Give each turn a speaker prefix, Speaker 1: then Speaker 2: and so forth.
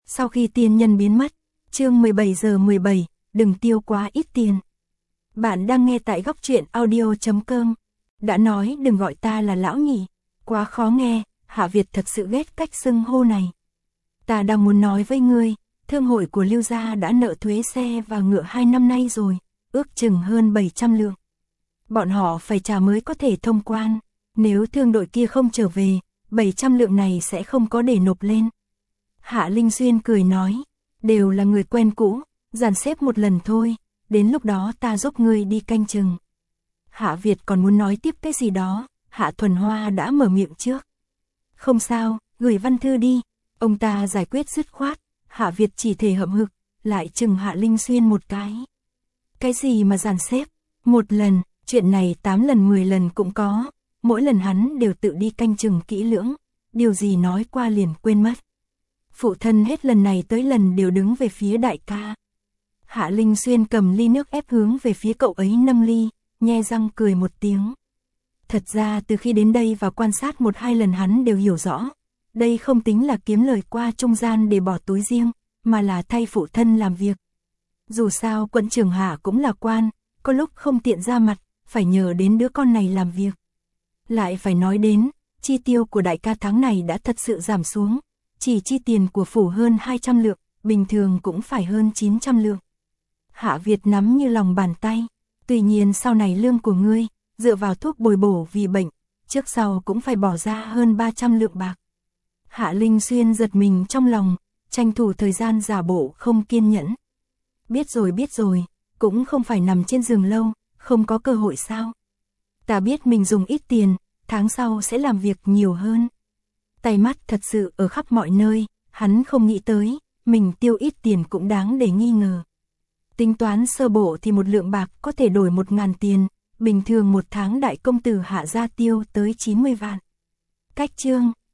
Speaker 1: Sau khi tiên nhân biến mất, chương 17 giờ 17, đừng tiêu quá ít tiền. Bạn đang nghe tại góc truyện audio.com. Đã nói đừng gọi ta là lão nhỉ, quá khó nghe, Hạ Việt thật sự ghét cách xưng hô này. Ta đang muốn nói với ngươi, thương hội của Lưu gia đã nợ thuế xe và ngựa 2 năm nay rồi, ước chừng hơn 700 lượng. Bọn họ phải trả mới có thể thông quan, nếu thương đội kia không trở về, 700 lượng này sẽ không có để nộp lên. Hạ Linh Xuyên cười nói, đều là người quen cũ, dàn xếp một lần thôi, đến lúc đó ta giúp ngươi đi canh chừng. Hạ Việt còn muốn nói tiếp cái gì đó, Hạ Thuần Hoa đã mở miệng trước. Không sao, gửi văn thư đi, ông ta giải quyết dứt khoát, Hạ Việt chỉ thể hậm hực, lại chừng Hạ Linh Xuyên một cái. Cái gì mà dàn xếp, một lần, chuyện này 8 lần 10 lần cũng có, mỗi lần hắn đều tự đi canh chừng kỹ lưỡng, điều gì nói qua liền quên mất. Phụ thân hết lần này tới lần đều đứng về phía đại ca. Hạ Linh Xuyên cầm ly nước ép hướng về phía cậu ấy 5 ly, nhe răng cười một tiếng. Thật ra từ khi đến đây và quan sát 1-2 lần hắn đều hiểu rõ, đây không tính là kiếm lời qua trung gian để bỏ túi riêng, mà là thay phụ thân làm việc. Dù sao quận trưởng Hạ cũng là quan, có lúc không tiện ra mặt, phải nhờ đến đứa con này làm việc. Lại phải nói đến, chi tiêu của đại ca tháng này đã thật sự giảm xuống, chỉ chi tiền của phủ hơn 200 lượng, bình thường cũng phải hơn 900 lượng. Hạ Việt nắm như lòng bàn tay, tuy nhiên sau này lương của ngươi, dựa vào thuốc bồi bổ vì bệnh, trước sau cũng phải bỏ ra hơn 300 lượng bạc. Hạ Linh Xuyên giật mình trong lòng, tranh thủ thời gian giả bộ không kiên nhẫn. Biết rồi, cũng không phải nằm trên giường lâu, không có cơ hội sao. Ta biết mình dùng ít tiền, tháng sau sẽ làm việc nhiều hơn. Tay mắt thật sự ở khắp mọi nơi, hắn không nghĩ tới, mình tiêu ít tiền cũng đáng để nghi ngờ. Tính toán sơ bộ thì 1 lượng bạc có thể đổi 1.000 tiền, bình thường 1 tháng đại công tử Hạ gia tiêu tới 90 vạn. Cách chương